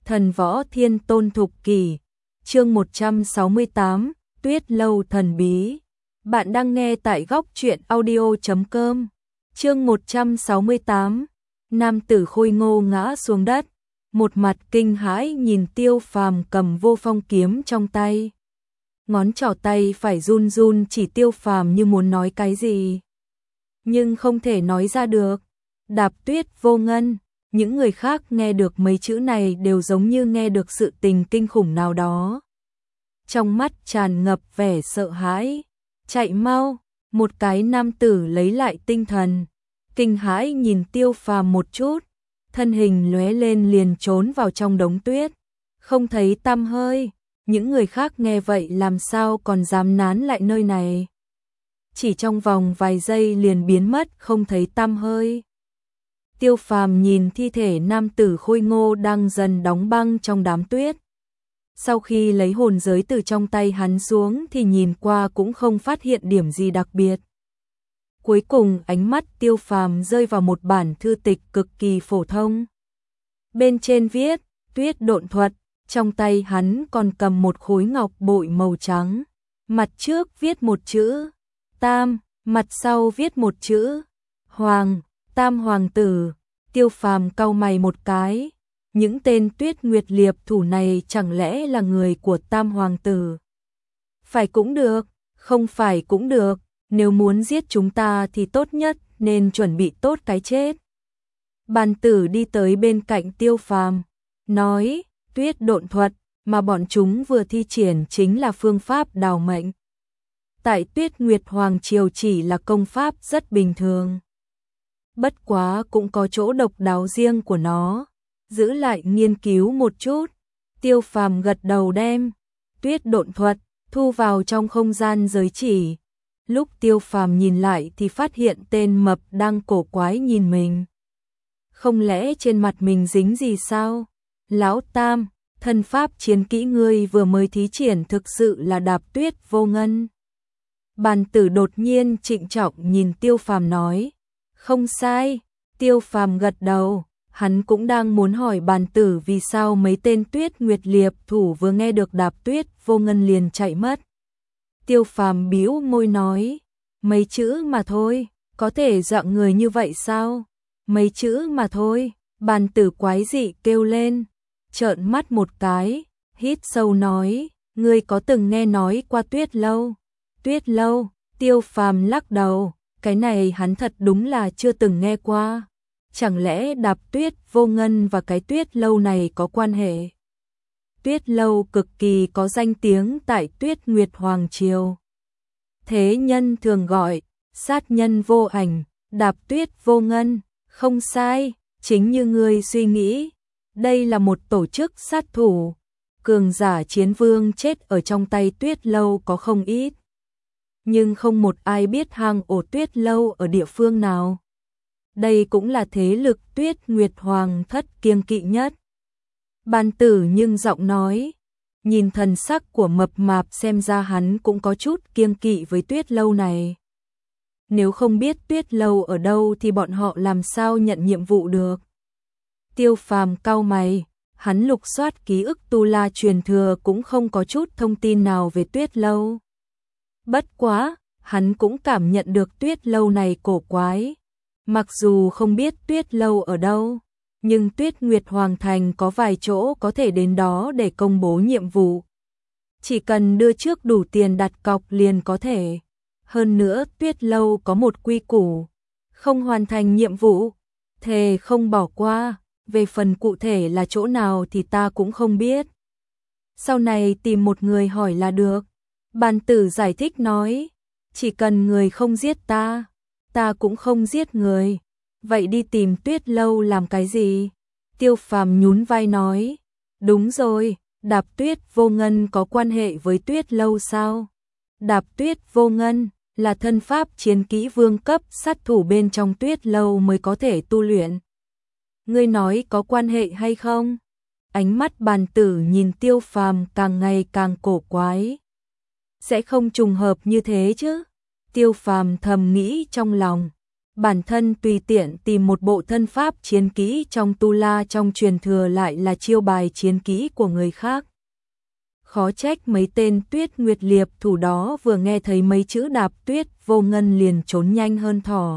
Thần võ thiên tôn thục kỷ, chương 168, Tuyết lâu thần bí. Bạn đang nghe tại góc truyện audio.com. Chương 168, nam tử khôi ngô ngã xuống đất, một mặt kinh hãi nhìn Tiêu Phàm cầm Vô Phong kiếm trong tay. Ngón trỏ tay phải run run chỉ Tiêu Phàm như muốn nói cái gì, nhưng không thể nói ra được. Đạp tuyết vô ngân. Những người khác nghe được mấy chữ này đều giống như nghe được sự tình kinh khủng nào đó. Trong mắt tràn ngập vẻ sợ hãi. Chạy mau, một cái nam tử lấy lại tinh thần, kinh hãi nhìn Tiêu Phàm một chút, thân hình lóe lên liền trốn vào trong đống tuyết, không thấy tăm hơi. Những người khác nghe vậy làm sao còn dám nán lại nơi này. Chỉ trong vòng vài giây liền biến mất không thấy tăm hơi. Tiêu Phàm nhìn thi thể nam tử khôi ngô đang dần đóng băng trong đám tuyết. Sau khi lấy hồn giới từ trong tay hắn xuống thì nhìn qua cũng không phát hiện điểm gì đặc biệt. Cuối cùng ánh mắt Tiêu Phàm rơi vào một bản thư tịch cực kỳ phổ thông. Bên trên viết, tuyết độn thuật, trong tay hắn còn cầm một khối ngọc bội màu trắng. Mặt trước viết một chữ Tam, mặt sau viết một chữ Hoàng. Tam hoàng tử. Tiêu Phàm cau mày một cái, những tên Tuyết Nguyệt liệp thủ này chẳng lẽ là người của Tam hoàng tử? Phải cũng được, không phải cũng được, nếu muốn giết chúng ta thì tốt nhất nên chuẩn bị tốt cái chết. Bàn tử đi tới bên cạnh Tiêu Phàm, nói, tuyết độn thuật mà bọn chúng vừa thi triển chính là phương pháp đào mệnh. Tại Tuyết Nguyệt Hoàng Triều chỉ là công pháp rất bình thường. Bất quá cũng có chỗ độc đáo riêng của nó, giữ lại nghiên cứu một chút. Tiêu Phàm gật đầu đem tuyết độn thuật thu vào trong không gian giới chỉ. Lúc Tiêu Phàm nhìn lại thì phát hiện tên mập đang cổ quái nhìn mình. Không lẽ trên mặt mình dính gì sao? Lão Tam, thân pháp chiến kỹ ngươi vừa mới thí triển thực sự là đạp tuyết vô ngân. Bàn tử đột nhiên trịnh trọng nhìn Tiêu Phàm nói. Không sai, Tiêu Phàm gật đầu, hắn cũng đang muốn hỏi bàn tử vì sao mấy tên Tuyết Nguyệt liệp thủ vừa nghe được đạp tuyết vô ngân liền chạy mất. Tiêu Phàm bĩu môi nói, mấy chữ mà thôi, có thể dọa người như vậy sao? Mấy chữ mà thôi. Bàn tử quái dị kêu lên, trợn mắt một cái, hít sâu nói, ngươi có từng nghe nói qua tuyết lâu? Tuyết lâu? Tiêu Phàm lắc đầu. Cái này hắn thật đúng là chưa từng nghe qua. Chẳng lẽ đạp tuyết vô ngân và cái tuyết lâu này có quan hệ? Tuyết lâu cực kỳ có danh tiếng tại Tuyết Nguyệt Hoàng Triều. Thế nhân thường gọi, sát nhân vô ảnh, đạp tuyết vô ngân. Không sai, chính như ngươi suy nghĩ. Đây là một tổ chức sát thủ. Cường giả chiến vương chết ở trong tay tuyết lâu có không ít. Nhưng không một ai biết hang ổ tuyết lâu ở địa phương nào. Đây cũng là thế lực Tuyết Nguyệt Hoàng thất kiêng kỵ nhất. Bàn tử nhưng giọng nói, nhìn thần sắc của mập mạp xem ra hắn cũng có chút kiêng kỵ với tuyết lâu này. Nếu không biết tuyết lâu ở đâu thì bọn họ làm sao nhận nhiệm vụ được. Tiêu Phàm cau mày, hắn lục soát ký ức Tu La truyền thừa cũng không có chút thông tin nào về tuyết lâu. Bất quá, hắn cũng cảm nhận được tuyết lâu này cổ quái. Mặc dù không biết tuyết lâu ở đâu, nhưng Tuyết Nguyệt Hoàng Thành có vài chỗ có thể đến đó để công bố nhiệm vụ. Chỉ cần đưa trước đủ tiền đặt cọc liền có thể. Hơn nữa tuyết lâu có một quy củ, không hoàn thành nhiệm vụ, thề không bỏ qua. Về phần cụ thể là chỗ nào thì ta cũng không biết. Sau này tìm một người hỏi là được. Bàn tử giải thích nói, chỉ cần người không giết ta, ta cũng không giết người. Vậy đi tìm tuyết lâu làm cái gì? Tiêu Phàm nhún vai nói, đúng rồi, đạp tuyết vô ngân có quan hệ với tuyết lâu sao? Đạp tuyết vô ngân là thân pháp chiến kỹ vương cấp sát thủ bên trong tuyết lâu mới có thể tu luyện. Ngươi nói có quan hệ hay không? Ánh mắt bàn tử nhìn Tiêu Phàm càng ngày càng cổ quái. Sẽ không trùng hợp như thế chứ? Tiêu Phàm thầm nghĩ trong lòng. Bản thân tùy tiện tìm một bộ thân pháp chiến kỹ trong tu la trong truyền thừa lại là chiêu bài chiến kỹ của người khác. Khó trách mấy tên Tuyết Nguyệt liệp thủ đó vừa nghe thấy mấy chữ Đạp Tuyết Vô Ngân liền trốn nhanh hơn thỏ.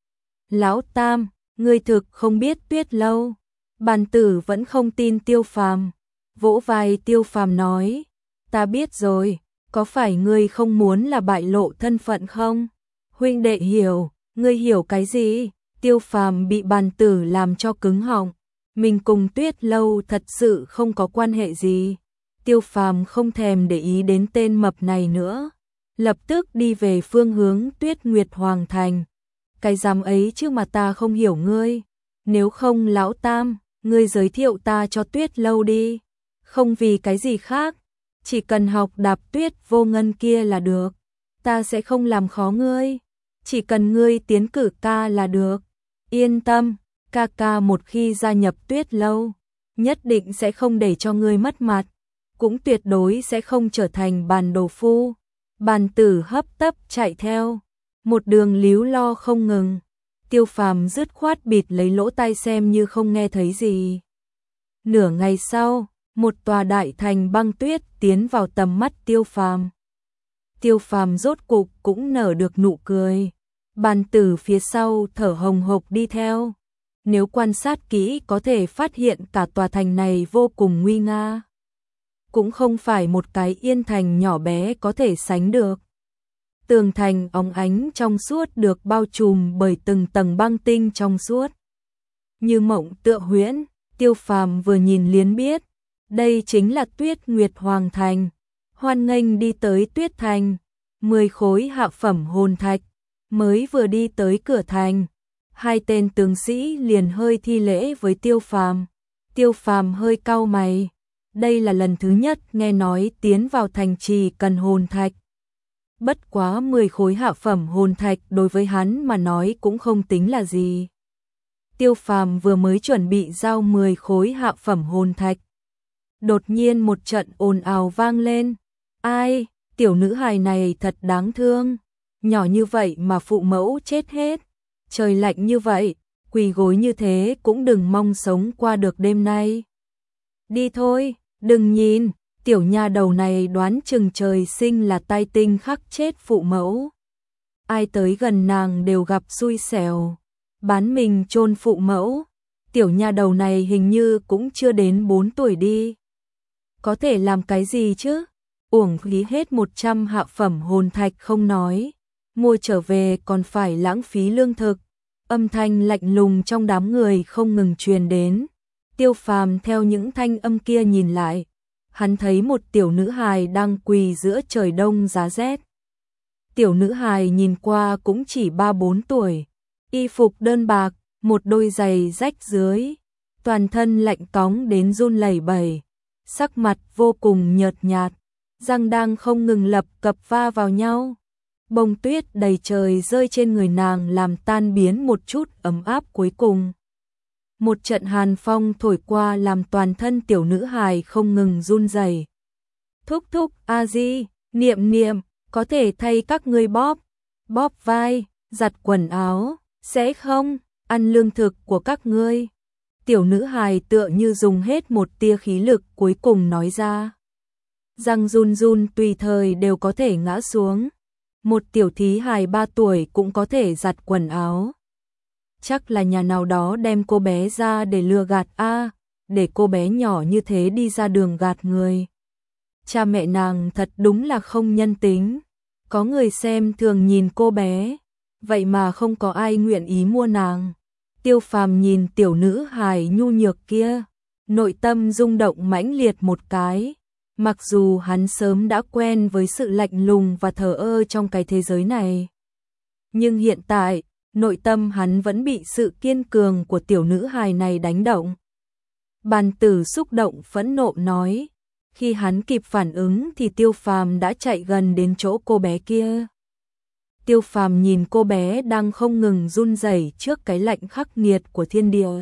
Lão Tam, ngươi thực không biết Tuyết Lâu. Bàn tử vẫn không tin Tiêu Phàm, vỗ vai Tiêu Phàm nói, ta biết rồi, có phải ngươi không muốn là bại lộ thân phận không? Huynh đệ hiểu, ngươi hiểu cái gì? Tiêu Phàm bị bàn tử làm cho cứng họng, mình cùng Tuyết Lâu thật sự không có quan hệ gì. Tiêu Phàm không thèm để ý đến tên mập này nữa, lập tức đi về phương hướng Tuyết Nguyệt Hoàng Thành. Cái dám ấy chứ mà ta không hiểu ngươi, nếu không Lão Tam, ngươi giới thiệu ta cho Tuyết Lâu đi, không vì cái gì khác, chỉ cần học Đạp Tuyết Vô Ngân kia là được, ta sẽ không làm khó ngươi, chỉ cần ngươi tiến cử ca là được. Yên tâm, ca ca một khi gia nhập Tuyết Lâu, nhất định sẽ không để cho ngươi mất mặt, cũng tuyệt đối sẽ không trở thành bàn đồ phu. Bàn tử hấp tấp chạy theo, một đường líu lo không ngừng. Tiêu Phàm dứt khoát bịt lấy lỗ tai xem như không nghe thấy gì. Nửa ngày sau, một tòa đại thành băng tuyết tiến vào tầm mắt Tiêu Phàm. Tiêu Phàm rốt cục cũng nở được nụ cười. Bàn tử phía sau thở hồng hộc đi theo. Nếu quan sát kỹ có thể phát hiện cả tòa thành này vô cùng nguy nga. Cũng không phải một cái yên thành nhỏ bé có thể sánh được. Tường thành óng ánh trong suốt được bao trùm bởi từng tầng băng tinh trong suốt. Như mộng tựa huyễn, Tiêu Phàm vừa nhìn liền biết, đây chính là Tuyết Nguyệt Hoàng Thành. Hoan nghênh đi tới Tuyết Thành, 10 khối hạ phẩm hồn thạch, mới vừa đi tới cửa thành, hai tên tướng sĩ liền hơi thi lễ với Tiêu Phàm. Tiêu Phàm hơi cau mày, đây là lần thứ nhất nghe nói tiến vào thành trì cần hồn thạch. Bất quá 10 khối hạ phẩm hồn thạch đối với hắn mà nói cũng không tính là gì. Tiêu Phàm vừa mới chuẩn bị giao 10 khối hạ phẩm hồn thạch. Đột nhiên một trận ồn ào vang lên. Ai, tiểu nữ hài này thật đáng thương. Nhỏ như vậy mà phụ mẫu chết hết. Trời lạnh như vậy, quỳ gối như thế cũng đừng mong sống qua được đêm nay. Đi thôi, đừng nhìn. Tiểu nha đầu này đoán chừng trời sinh là tai tinh khắc chết phụ mẫu. Ai tới gần nàng đều gặp xui xẻo. Bán mình chôn phụ mẫu. Tiểu nha đầu này hình như cũng chưa đến 4 tuổi đi. Có thể làm cái gì chứ? Uổng phí hết 100 hạ phẩm hồn thạch không nói. Mua trở về còn phải lãng phí lương thực. Âm thanh lạnh lùng trong đám người không ngừng truyền đến. Tiêu Phàm theo những thanh âm kia nhìn lại. Hắn thấy một tiểu nữ hài đang quỳ giữa trời đông giá rét. Tiểu nữ hài nhìn qua cũng chỉ 3-4 tuổi, y phục đơn bạc, một đôi giày rách dưới, toàn thân lạnh cóng đến run lẩy bẩy, sắc mặt vô cùng nhợt nhạt, răng đang không ngừng lập cập va vào nhau. Bông tuyết đầy trời rơi trên người nàng làm tan biến một chút ấm áp cuối cùng. Một trận hàn phong thổi qua làm toàn thân tiểu nữ hài không ngừng run rẩy. Thúc thúc, a di, niệm niệm, có thể thay các ngươi bóp vai, giặt quần áo, sẽ không, ăn lương thực của các ngươi. Tiểu nữ hài tựa như dùng hết một tia khí lực cuối cùng nói ra. Răng run run tùy thời đều có thể ngã xuống. Một tiểu thí hài 3 tuổi cũng có thể giặt quần áo. Chắc là nhà nào đó đem cô bé ra để lừa gạt để cô bé nhỏ như thế đi ra đường gạt người. Cha mẹ nàng thật đúng là không nhân tính. Có người xem thường nhìn cô bé, vậy mà không có ai nguyện ý mua nàng. Tiêu Phàm nhìn tiểu nữ hài nhu nhược kia, nội tâm rung động mãnh liệt một cái. Mặc dù hắn sớm đã quen với sự lạnh lùng và thờ ơ trong cái thế giới này, nhưng hiện tại, nội tâm hắn vẫn bị sự kiên cường của tiểu nữ hài này đánh động. Bàn tử xúc động phẫn nộ nói, khi hắn kịp phản ứng thì Tiêu Phàm đã chạy gần đến chỗ cô bé kia. Tiêu Phàm nhìn cô bé đang không ngừng run rẩy trước cái lạnh khắc nghiệt của thiên địa.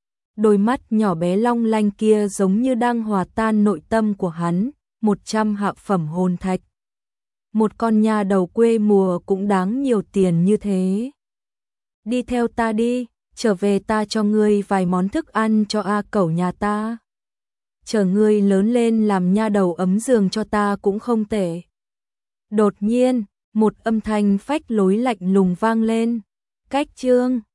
Đôi mắt nhỏ bé long lanh kia giống như đang hòa tan nội tâm của hắn, 100 hạ phẩm hồn thạch. Một con nha đầu quê mùa cũng đáng nhiều tiền như thế. Đi theo ta đi, trở về ta cho ngươi vài món thức ăn cho A Cẩu nhà ta. Chờ ngươi lớn lên làm nha đầu ấm giường cho ta cũng không tệ. Đột nhiên, một âm thanh phách lối lạnh lùng vang lên. Cách chương